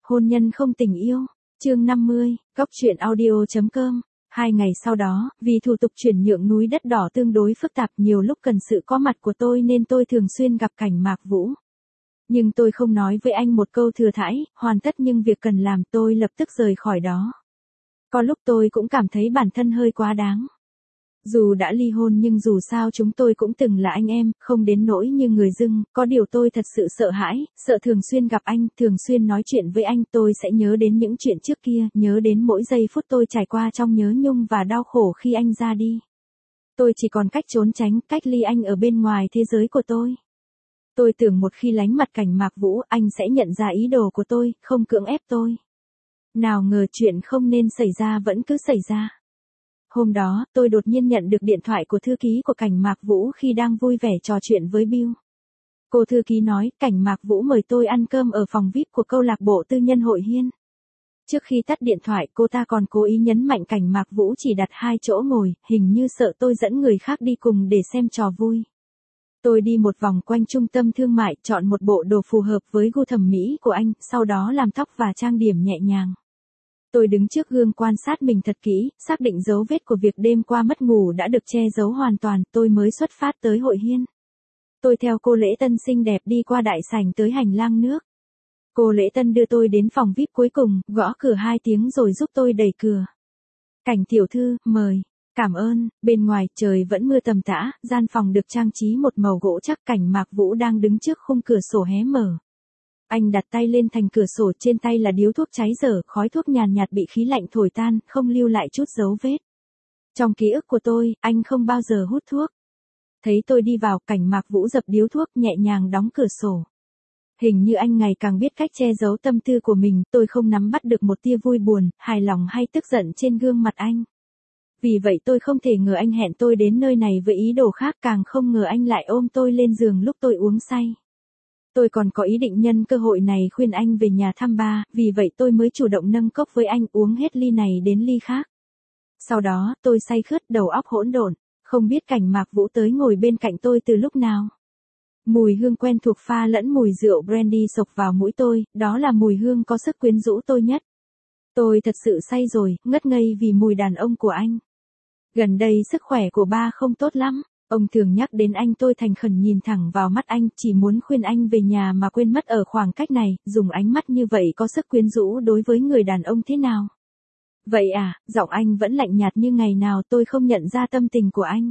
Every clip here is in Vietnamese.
Hôn nhân không tình yêu. Chương 50, Góc truyện audio.com. 2 ngày sau đó, vì thủ tục chuyển nhượng núi đất đỏ tương đối phức tạp, nhiều lúc cần sự có mặt của tôi nên tôi thường xuyên gặp Cảnh Mạc Vũ. Nhưng tôi không nói với anh một câu thừa thãi, hoàn tất nhưng việc cần làm tôi lập tức rời khỏi đó. Có lúc tôi cũng cảm thấy bản thân hơi quá đáng. Dù đã ly hôn nhưng dù sao chúng tôi cũng từng là anh em, không đến nỗi như người dưng, có điều tôi thật sự sợ hãi, sợ thường xuyên gặp anh, thường xuyên nói chuyện với anh, tôi sẽ nhớ đến những chuyện trước kia, nhớ đến mỗi giây phút tôi trải qua trong nhớ nhung và đau khổ khi anh ra đi. Tôi chỉ còn cách trốn tránh, cách ly anh ở bên ngoài thế giới của tôi. Tôi tưởng một khi lánh mặt Cảnh Mạc Vũ, anh sẽ nhận ra ý đồ của tôi, không cưỡng ép tôi. Nào ngờ chuyện không nên xảy ra vẫn cứ xảy ra. Hôm đó, tôi đột nhiên nhận được điện thoại của thư ký của Cảnh Mạc Vũ khi đang vui vẻ trò chuyện với Bill. Cô thư ký nói, Cảnh Mạc Vũ mời tôi ăn cơm ở phòng VIP của câu lạc bộ tư nhân Hội Hiên. Trước khi tắt điện thoại, cô ta còn cố ý nhấn mạnh Cảnh Mạc Vũ chỉ đặt 2 chỗ ngồi, hình như sợ tôi dẫn người khác đi cùng để xem trò vui. Tôi đi một vòng quanh trung tâm thương mại, chọn một bộ đồ phù hợp với gu thẩm mỹ của anh, sau đó làm tóc và trang điểm nhẹ nhàng. Tôi đứng trước gương quan sát mình thật kỹ, xác định dấu vết của việc đêm qua mất ngủ đã được che giấu hoàn toàn, tôi mới xuất phát tới Hội Hiên. Tôi theo cô lễ tân xinh đẹp đi qua đại sảnh tới hành lang nước. Cô lễ tân đưa tôi đến phòng VIP cuối cùng, gõ cửa 2 tiếng rồi giúp tôi đẩy cửa. Cảnh tiểu thư, mời. Cảm ơn. Bên ngoài trời vẫn mưa tầm tã, gian phòng được trang trí một màu gỗ chắc. Cảnh Mạc Vũ đang đứng trước khung cửa sổ hé mở. Anh đặt tay lên thành cửa sổ, trên tay là điếu thuốc cháy dở, khói thuốc nhàn nhạt bị khí lạnh thổi tan, không lưu lại chút dấu vết. Trong ký ức của tôi, anh không bao giờ hút thuốc. Thấy tôi đi vào, Cảnh Mạc Vũ dập điếu thuốc, nhẹ nhàng đóng cửa sổ. Hình như anh ngày càng biết cách che giấu tâm tư của mình, tôi không nắm bắt được một tia vui buồn, hài lòng hay tức giận trên gương mặt anh. Vì vậy tôi không thể ngờ anh hẹn tôi đến nơi này với ý đồ khác, càng không ngờ anh lại ôm tôi lên giường lúc tôi uống say. Tôi còn có ý định nhân cơ hội này khuyên anh về nhà thăm ba, vì vậy tôi mới chủ động nâng cốc với anh, uống hết ly này đến ly khác. Sau đó, tôi say khướt, đầu óc hỗn độn, không biết Cảnh Mạc Vũ tới ngồi bên cạnh tôi từ lúc nào. Mùi hương quen thuộc pha lẫn mùi rượu brandy xộc vào mũi tôi, đó là mùi hương có sức quyến rũ tôi nhất. Tôi thật sự say rồi, ngất ngây vì mùi đàn ông của anh. Gần đây sức khỏe của ba không tốt lắm. Ông thường nhắc đến anh, tôi thành khẩn nhìn thẳng vào mắt anh, chỉ muốn khuyên anh về nhà mà quên mất ở khoảng cách này, dùng ánh mắt như vậy có sức quyến rũ đối với người đàn ông thế nào. Vậy à, giọng anh vẫn lạnh nhạt như ngày nào, tôi không nhận ra tâm tình của anh.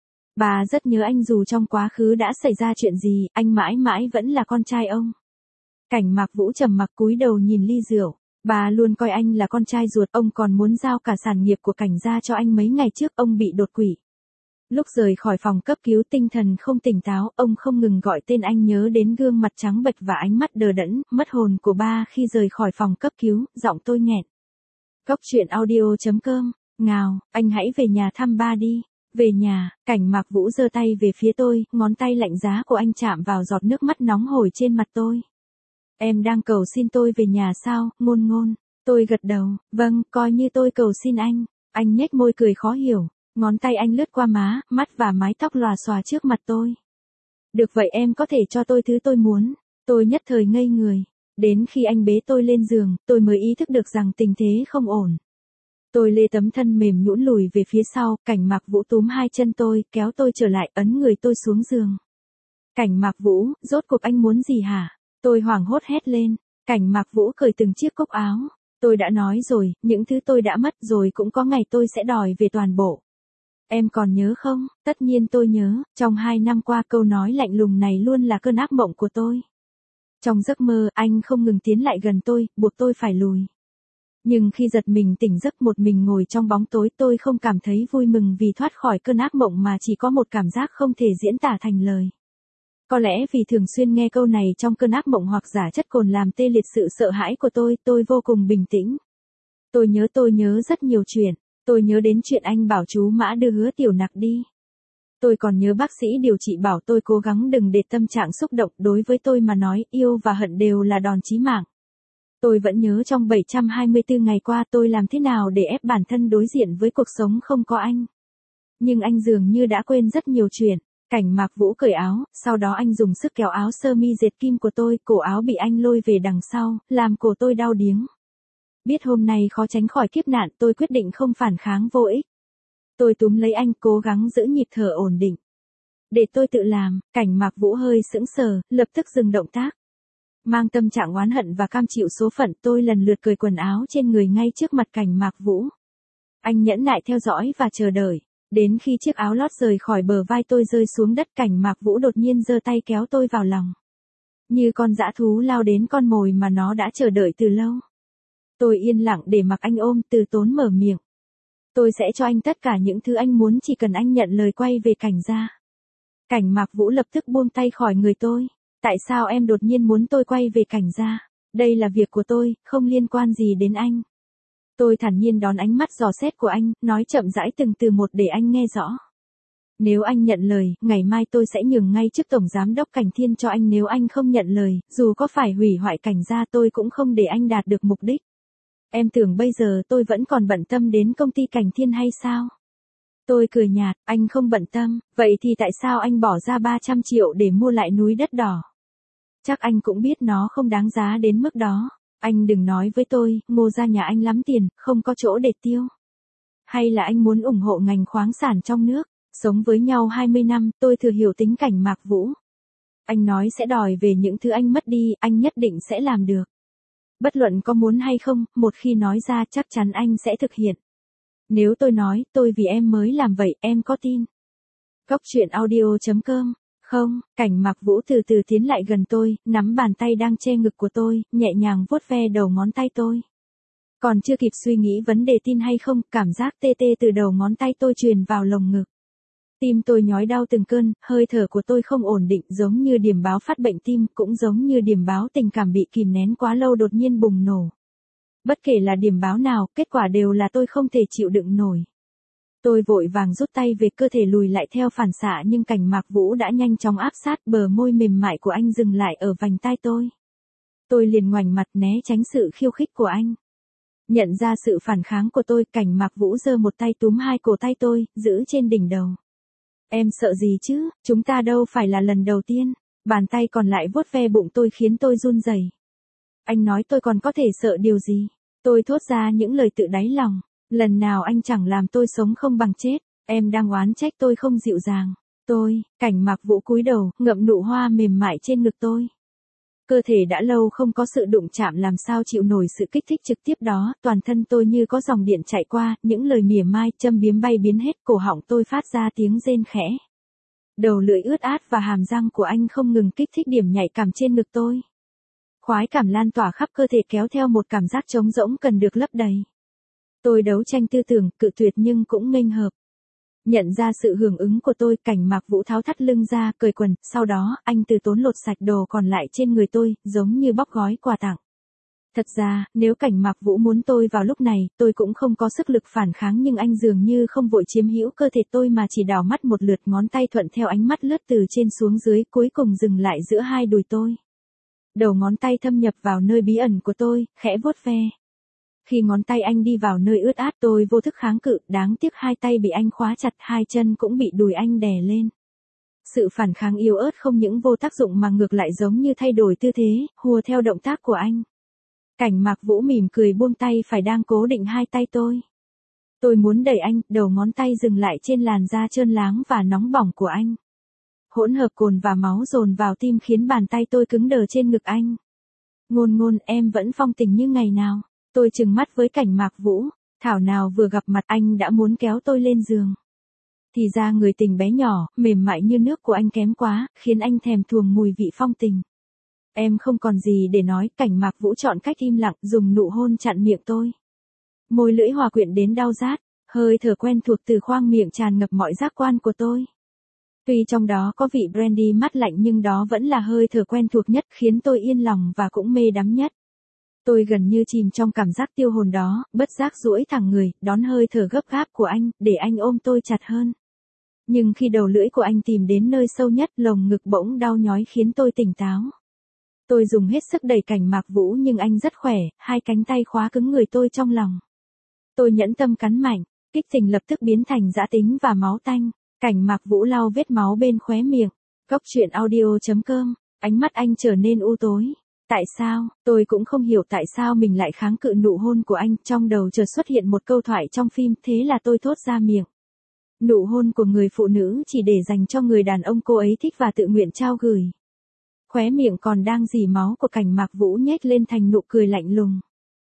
Bà rất nhớ anh dù trong quá khứ đã xảy ra chuyện gì, anh mãi mãi vẫn là con trai ông. Cảnh Mạc Vũ trầm mặc cúi đầu nhìn ly rượu. Bà luôn coi anh là con trai ruột, ông còn muốn giao cả sản nghiệp của Cảnh gia cho anh. Mấy ngày trước ông bị đột quỵ. Lúc rời khỏi phòng cấp cứu tinh thần không tỉnh táo, ông không ngừng gọi tên anh, nhớ đến gương mặt trắng bệch và ánh mắt đờ đẫn, mất hồn của ba khi rời khỏi phòng cấp cứu, giọng tôi nghẹn. Góc truyện audio.com, ngào, anh hãy về nhà thăm ba đi. Về nhà, Cảnh Mạc Vũ giơ tay về phía tôi, ngón tay lạnh giá của anh chạm vào giọt nước mắt nóng hổi trên mặt tôi. Em đang cầu xin tôi về nhà sao, Ngôn Ngôn? Tôi gật đầu, vâng, coi như tôi cầu xin anh. Anh nhếch môi cười khó hiểu. Ngón tay anh lướt qua má, mắt và mái tóc lòa xòa trước mặt tôi. Được vậy em có thể cho tôi thứ tôi muốn. Tôi nhất thời ngây người. Đến khi anh bế tôi lên giường, tôi mới ý thức được rằng tình thế không ổn. Tôi lê tấm thân mềm nhũn lùi về phía sau, Cảnh Mạc Vũ túm 2 chân tôi, kéo tôi trở lại, ấn người tôi xuống giường. Cảnh Mạc Vũ, rốt cuộc anh muốn gì hả? Tôi hoảng hốt hét lên. Cảnh Mạc Vũ cởi từng chiếc cúc áo. Tôi đã nói rồi, những thứ tôi đã mất rồi cũng có ngày tôi sẽ đòi về toàn bộ. Em còn nhớ không? Tất nhiên tôi nhớ, trong 2 năm qua câu nói lạnh lùng này luôn là cơn ác mộng của tôi. Trong giấc mơ, anh không ngừng tiến lại gần tôi, buộc tôi phải lùi. Nhưng khi giật mình tỉnh giấc một mình ngồi trong bóng tối, tôi không cảm thấy vui mừng vì thoát khỏi cơn ác mộng mà chỉ có một cảm giác không thể diễn tả thành lời. Có lẽ vì thường xuyên nghe câu này trong cơn ác mộng hoặc giả chất cồn làm tê liệt sự sợ hãi của tôi vô cùng bình tĩnh. Tôi nhớ rất nhiều chuyện. Tôi nhớ đến chuyện anh bảo chú Mã đưa Hứa Tiểu Nặc đi. Tôi còn nhớ bác sĩ điều trị bảo tôi cố gắng đừng để tâm trạng xúc động, đối với tôi mà nói, yêu và hận đều là đòn chí mạng. Tôi vẫn nhớ trong 724 ngày qua tôi làm thế nào để ép bản thân đối diện với cuộc sống không có anh. Nhưng anh dường như đã quên rất nhiều chuyện. Cảnh Mạc Vũ cởi áo, sau đó anh dùng sức kéo áo sơ mi dệt kim của tôi, cổ áo bị anh lôi về đằng sau, làm cổ tôi đau điếng. Biết hôm nay khó tránh khỏi kiếp nạn, tôi quyết định không phản kháng vô ích. Tôi túm lấy anh, cố gắng giữ nhịp thở ổn định. Để tôi tự làm. Cảnh Mạc Vũ hơi sững sờ, lập tức dừng động tác. Mang tâm trạng oán hận và cam chịu số phận, tôi lần lượt cởi quần áo trên người ngay trước mặt Cảnh Mạc Vũ. Anh nhẫn nại theo dõi và chờ đợi. Đến khi chiếc áo lót rời khỏi bờ vai tôi rơi xuống đất, Cảnh Mạc Vũ đột nhiên giơ tay kéo tôi vào lòng. Như con dã thú lao đến con mồi mà nó đã chờ đợi từ lâu. Tôi yên lặng để mặc anh ôm, từ tốn mở miệng. Tôi sẽ cho anh tất cả những thứ anh muốn, chỉ cần anh nhận lời quay về Cảnh gia. Cảnh Mạc Vũ lập tức buông tay khỏi người tôi. Tại sao em đột nhiên muốn tôi quay về Cảnh gia? Đây là việc của tôi, không liên quan gì đến anh. Tôi thản nhiên đón ánh mắt dò xét của anh, nói chậm rãi từng từ một để anh nghe rõ. Nếu anh nhận lời, ngày mai tôi sẽ nhường ngay chức tổng giám đốc Cảnh Thiên cho anh. Nếu anh không nhận lời, dù có phải hủy hoại Cảnh gia tôi cũng không để anh đạt được mục đích. Em tưởng bây giờ tôi vẫn còn bận tâm đến công ty Cảnh Thiên hay sao? Tôi cười nhạt, anh không bận tâm, vậy thì tại sao anh bỏ ra 300 triệu để mua lại núi đất đỏ? Chắc anh cũng biết nó không đáng giá đến mức đó. Anh đừng nói với tôi, Ngô gia nhà anh lắm tiền, không có chỗ để tiêu. Hay là anh muốn ủng hộ ngành khoáng sản trong nước? Sống với nhau 20 năm, tôi thừa hiểu tính Cảnh Mạc Vũ. Anh nói sẽ đòi về những thứ anh mất đi, anh nhất định sẽ làm được. Bất luận có muốn hay không, một khi nói ra chắc chắn anh sẽ thực hiện. Nếu tôi nói, tôi vì em mới làm vậy, em có tin? Góc truyện audio.com. Không. Cảnh Mạc Vũ từ từ tiến lại gần tôi, nắm bàn tay đang che ngực của tôi, nhẹ nhàng vuốt ve đầu ngón tay tôi. Còn chưa kịp suy nghĩ vấn đề tin hay không, cảm giác tê tê từ đầu ngón tay tôi truyền vào lồng ngực. Tim tôi nhói đau từng cơn, hơi thở của tôi không ổn định, giống như điểm báo phát bệnh tim, cũng giống như điểm báo tình cảm bị kìm nén quá lâu đột nhiên bùng nổ. Bất kể là điểm báo nào, kết quả đều là tôi không thể chịu đựng nổi. Tôi vội vàng rút tay về, cơ thể lùi lại theo phản xạ, nhưng Cảnh Mạc Vũ đã nhanh chóng áp sát, bờ môi mềm mại của anh dừng lại ở vành tai tôi. Tôi liền ngoảnh mặt né tránh sự khiêu khích của anh. Nhận ra sự phản kháng của tôi, Cảnh Mạc Vũ giơ một tay túm hai cổ tay tôi, giữ trên đỉnh đầu. Em sợ gì chứ, chúng ta đâu phải là lần đầu tiên. Bàn tay còn lại vuốt ve bụng tôi khiến tôi run rẩy. Anh nói tôi còn có thể sợ điều gì? Tôi thốt ra những lời tự đáy lòng. Lần nào anh chẳng làm tôi sống không bằng chết. Em đang oán trách tôi không dịu dàng. Cảnh Mạc Vũ cúi đầu, ngậm nụ hoa mềm mại trên ngực tôi. Cơ thể đã lâu không có sự đụng chạm, làm sao chịu nổi sự kích thích trực tiếp đó, toàn thân tôi như có dòng điện chạy qua, những lời mỉa mai, châm biếm bay biến hết, cổ họng tôi phát ra tiếng rên khẽ. Đầu lưỡi ướt át và hàm răng của anh không ngừng kích thích điểm nhạy cảm trên ngực tôi. Khoái cảm lan tỏa khắp cơ thể kéo theo một cảm giác trống rỗng cần được lấp đầy. Tôi đấu tranh tư tưởng, cự tuyệt nhưng cũng nghênh hợp. Nhận ra sự hưởng ứng của tôi, Cảnh Mạc Vũ tháo thắt lưng ra, cởi quần, sau đó, anh từ tốn lột sạch đồ còn lại trên người tôi, giống như bóc gói quà tặng. Thật ra, nếu Cảnh Mạc Vũ muốn tôi vào lúc này, tôi cũng không có sức lực phản kháng, nhưng anh dường như không vội chiếm hữu cơ thể tôi mà chỉ đảo mắt một lượt, ngón tay thuận theo ánh mắt lướt từ trên xuống dưới, cuối cùng dừng lại giữa hai đùi tôi. Đầu ngón tay thâm nhập vào nơi bí ẩn của tôi, khẽ vuốt ve. Khi ngón tay anh đi vào nơi ướt át, tôi vô thức kháng cự, đáng tiếc hai tay bị anh khóa chặt, hai chân cũng bị đùi anh đè lên. Sự phản kháng yếu ớt không những vô tác dụng mà ngược lại giống như thay đổi tư thế, hùa theo động tác của anh. Cảnh Mạc Vũ mỉm cười buông tay phải đang cố định hai tay tôi. Tôi muốn đẩy anh, đầu ngón tay dừng lại trên làn da trơn láng và nóng bỏng của anh. Hỗn hợp cồn và máu dồn vào tim khiến bàn tay tôi cứng đờ trên ngực anh. Ngôn, em vẫn phong tình như ngày nào. Tôi trừng mắt với Cảnh Mạc Vũ, thảo nào vừa gặp mặt anh đã muốn kéo tôi lên giường. Thì ra người tình bé nhỏ, mềm mại như nước của anh kém quá, khiến anh thèm thuồng mùi vị phong tình. Em không còn gì để nói, Cảnh Mạc Vũ chọn cách im lặng, dùng nụ hôn chặn miệng tôi. Môi lưỡi hòa quyện đến đau rát, hơi thở quen thuộc từ khoang miệng tràn ngập mọi giác quan của tôi. Tuy trong đó có vị brandy mát lạnh nhưng đó vẫn là hơi thở quen thuộc nhất, khiến tôi yên lòng và cũng mê đắm nhất. Tôi gần như chìm trong cảm giác tiêu hồn đó, bất giác duỗi thẳng người, đón hơi thở gấp gáp của anh, để anh ôm tôi chặt hơn. Nhưng khi đầu lưỡi của anh tìm đến nơi sâu nhất, lồng ngực bỗng đau nhói khiến tôi tỉnh táo. Tôi dùng hết sức đẩy Cảnh Mạc Vũ nhưng anh rất khỏe, hai cánh tay khóa cứng người tôi trong lòng. Tôi nhẫn tâm cắn mạnh, kích tình lập tức biến thành dã tính và máu tanh. Cảnh Mạc Vũ lau vết máu bên khóe miệng. Cốc truyện audio.com, ánh mắt anh trở nên u tối. Tại sao, tôi cũng không hiểu tại sao mình lại kháng cự nụ hôn của anh, trong đầu chợt xuất hiện một câu thoại trong phim, thế là tôi thốt ra miệng. Nụ hôn của người phụ nữ chỉ để dành cho người đàn ông cô ấy thích và tự nguyện trao gửi. Khóe miệng còn đang rỉ máu của Cảnh Mạc Vũ nhếch lên thành nụ cười lạnh lùng.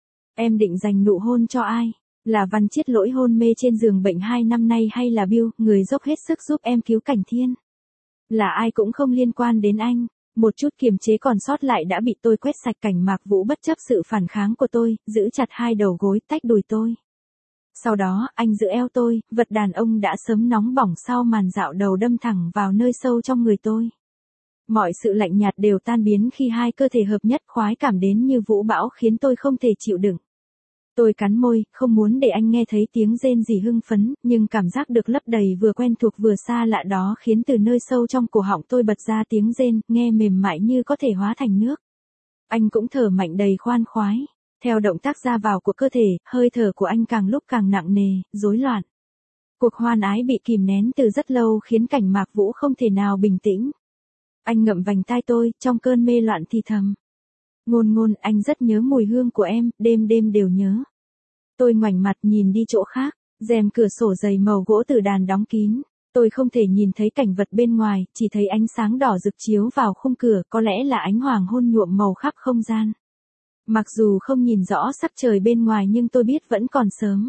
Em định dành nụ hôn cho ai? Là Văn Chiết Lỗi hôn mê trên giường bệnh 2 năm nay hay là Bill, người dốc hết sức giúp em cứu Cảnh Thiên? Là ai cũng không liên quan đến anh. Một chút kiềm chế còn sót lại đã bị tôi quét sạch. Cảnh Mạc Vũ bất chấp sự phản kháng của tôi, giữ chặt hai đầu gối tách đùi tôi. Sau đó, anh giữ eo tôi, vật đàn ông đã sớm nóng bỏng sau màn dạo đầu đâm thẳng vào nơi sâu trong người tôi. Mọi sự lạnh nhạt đều tan biến khi hai cơ thể hợp nhất, khoái cảm đến như vũ bão khiến tôi không thể chịu đựng. Tôi cắn môi, không muốn để anh nghe thấy tiếng rên rỉ hưng phấn, nhưng cảm giác được lấp đầy vừa quen thuộc vừa xa lạ đó khiến từ nơi sâu trong cổ họng tôi bật ra tiếng rên, nghe mềm mại như có thể hóa thành nước. Anh cũng thở mạnh đầy khoan khoái. Theo động tác ra vào của cơ thể, hơi thở của anh càng lúc càng nặng nề, rối loạn. Cuộc hoan ái bị kìm nén từ rất lâu khiến Cảnh Mạc Vũ không thể nào bình tĩnh. Anh ngậm vành tai tôi, trong cơn mê loạn thì thầm. Ngôn ngôn, anh rất nhớ mùi hương của em, đêm đêm đều nhớ. Tôi ngoảnh mặt nhìn đi chỗ khác, rèm cửa sổ dày màu gỗ từ đàn đóng kín. Tôi không thể nhìn thấy cảnh vật bên ngoài, chỉ thấy ánh sáng đỏ rực chiếu vào khung cửa, có lẽ là ánh hoàng hôn nhuộm màu khắp không gian. Mặc dù không nhìn rõ sắc trời bên ngoài nhưng tôi biết vẫn còn sớm.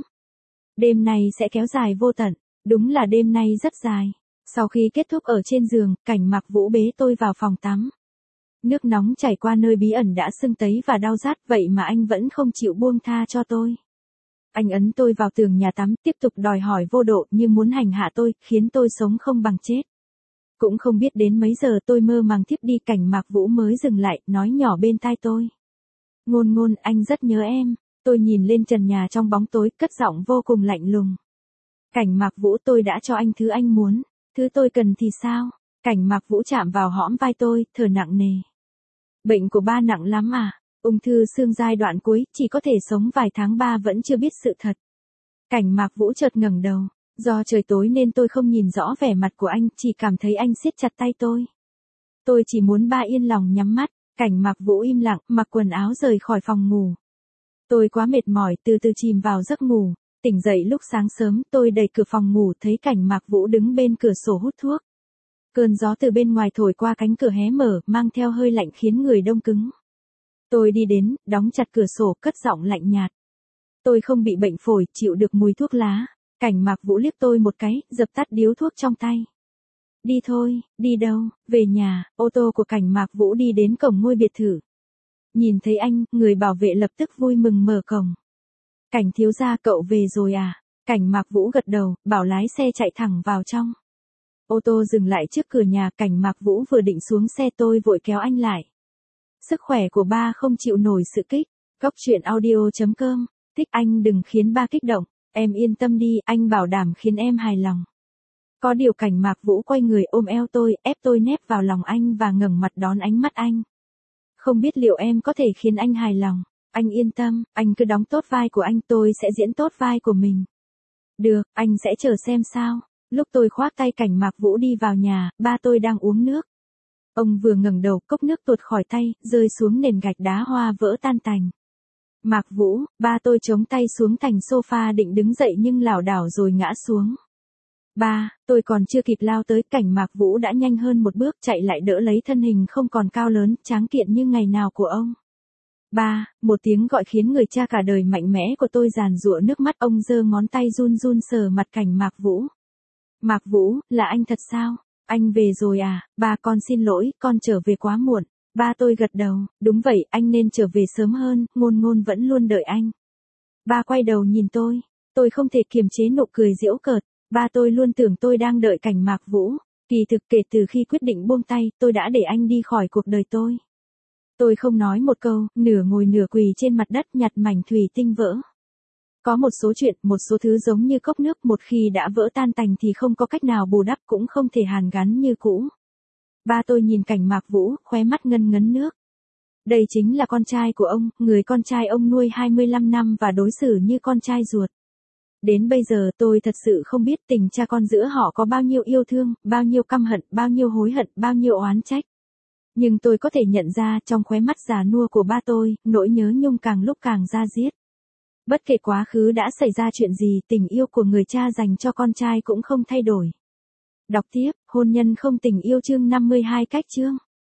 Đêm này sẽ kéo dài vô tận, đúng là đêm nay rất dài. Sau khi kết thúc ở trên giường, Cảnh Mạc Vũ bế tôi vào phòng tắm. Nước nóng chảy qua nơi bí ẩn đã sưng tấy và đau rát, vậy mà anh vẫn không chịu buông tha cho tôi. Anh ấn tôi vào tường nhà tắm, tiếp tục đòi hỏi vô độ như muốn hành hạ tôi, khiến tôi sống không bằng chết. Cũng không biết đến mấy giờ tôi mơ màng thiếp đi. Cảnh Mạc Vũ mới dừng lại, nói nhỏ bên tai tôi. Ngôn ngôn, anh rất nhớ em. Tôi nhìn lên trần nhà trong bóng tối, cất giọng vô cùng lạnh lùng. Cảnh Mạc Vũ, tôi đã cho anh thứ anh muốn. Thứ tôi cần thì sao? Cảnh Mạc Vũ chạm vào hõm vai tôi, thở nặng nề. Bệnh của ba nặng lắm à? Ung thư xương giai đoạn cuối, chỉ có thể sống vài tháng, ba vẫn chưa biết sự thật. Cảnh Mạc Vũ chợt ngẩng đầu. Do trời tối nên tôi không nhìn rõ vẻ mặt của anh, chỉ cảm thấy anh siết chặt tay tôi. Tôi chỉ muốn ba yên lòng nhắm mắt. Cảnh Mạc Vũ im lặng, mặc quần áo rời khỏi phòng ngủ. Tôi quá mệt mỏi, từ từ chìm vào giấc ngủ. Tỉnh dậy lúc sáng sớm, tôi đẩy cửa phòng ngủ thấy Cảnh Mạc Vũ đứng bên cửa sổ hút thuốc. Cơn gió từ bên ngoài thổi qua cánh cửa hé mở, mang theo hơi lạnh khiến người đông cứng. Tôi đi đến, đóng chặt cửa sổ, cất giọng lạnh nhạt. Tôi không bị bệnh phổi, chịu được mùi thuốc lá. Cảnh Mạc Vũ liếc tôi một cái, dập tắt điếu thuốc trong tay. Đi thôi. Đi đâu? Về nhà. Ô tô của Cảnh Mạc Vũ đi đến cổng ngôi biệt thự. Nhìn thấy anh, người bảo vệ lập tức vui mừng mở cổng. Cảnh thiếu gia, cậu về rồi à? Cảnh Mạc Vũ gật đầu, bảo lái xe chạy thẳng vào trong. Ô tô dừng lại trước cửa nhà. Cảnh Mạc Vũ vừa định xuống xe, tôi vội kéo anh lại. Sức khỏe của ba không chịu nổi sự kích. Cốc truyện audio.com. Thích anh đừng khiến ba kích động. Em yên tâm đi, anh bảo đảm khiến em hài lòng. Có điều Cảnh Mạc Vũ quay người ôm eo tôi, ép tôi nép vào lòng anh và ngẩng mặt đón ánh mắt anh. Không biết liệu em có thể khiến anh hài lòng. Anh yên tâm, anh cứ đóng tốt vai của anh, tôi sẽ diễn tốt vai của mình. Được, anh sẽ chờ xem sao. Lúc tôi khoác tay Cảnh Mạc Vũ đi vào nhà, ba tôi đang uống nước. Ông vừa ngẩng đầu, cốc nước tuột khỏi tay, rơi xuống nền gạch đá hoa vỡ tan tành. Mạc Vũ, ba tôi chống tay xuống thành sofa định đứng dậy nhưng lảo đảo rồi ngã xuống. Ba, tôi còn chưa kịp lao tới, Cảnh Mạc Vũ đã nhanh hơn một bước chạy lại đỡ lấy thân hình không còn cao lớn, tráng kiện như ngày nào của ông. Ba, một tiếng gọi khiến người cha cả đời mạnh mẽ của tôi giàn giụa nước mắt. Ông giơ ngón tay run run sờ mặt Cảnh Mạc Vũ. Mạc Vũ, là anh thật sao? Anh về rồi à? Ba, con xin lỗi, con trở về quá muộn. Ba tôi gật đầu, đúng vậy, anh nên trở về sớm hơn, ngôn ngôn vẫn luôn đợi anh. Ba quay đầu nhìn tôi không thể kiềm chế nụ cười giễu cợt. Ba tôi luôn tưởng tôi đang đợi Cảnh Mạc Vũ. Kỳ thực kể từ khi quyết định buông tay, tôi đã để anh đi khỏi cuộc đời tôi. Tôi không nói một câu, nửa ngồi nửa quỳ trên mặt đất nhặt mảnh thủy tinh vỡ. Có một số chuyện, một số thứ giống như cốc nước, một khi đã vỡ tan tành thì không có cách nào bù đắp, cũng không thể hàn gắn như cũ. Ba tôi nhìn Cảnh Mạc Vũ, khóe mắt ngân ngấn nước. Đây chính là con trai của ông, người con trai ông nuôi 25 năm và đối xử như con trai ruột. Đến bây giờ tôi thật sự không biết tình cha con giữa họ có bao nhiêu yêu thương, bao nhiêu căm hận, bao nhiêu hối hận, bao nhiêu oán trách. Nhưng tôi có thể nhận ra trong khóe mắt già nua của ba tôi, nỗi nhớ nhung càng lúc càng da diết. Bất kể quá khứ đã xảy ra chuyện gì, tình yêu của người cha dành cho con trai cũng không thay đổi. Đọc tiếp, hôn nhân không tình yêu chương 52 cách chương.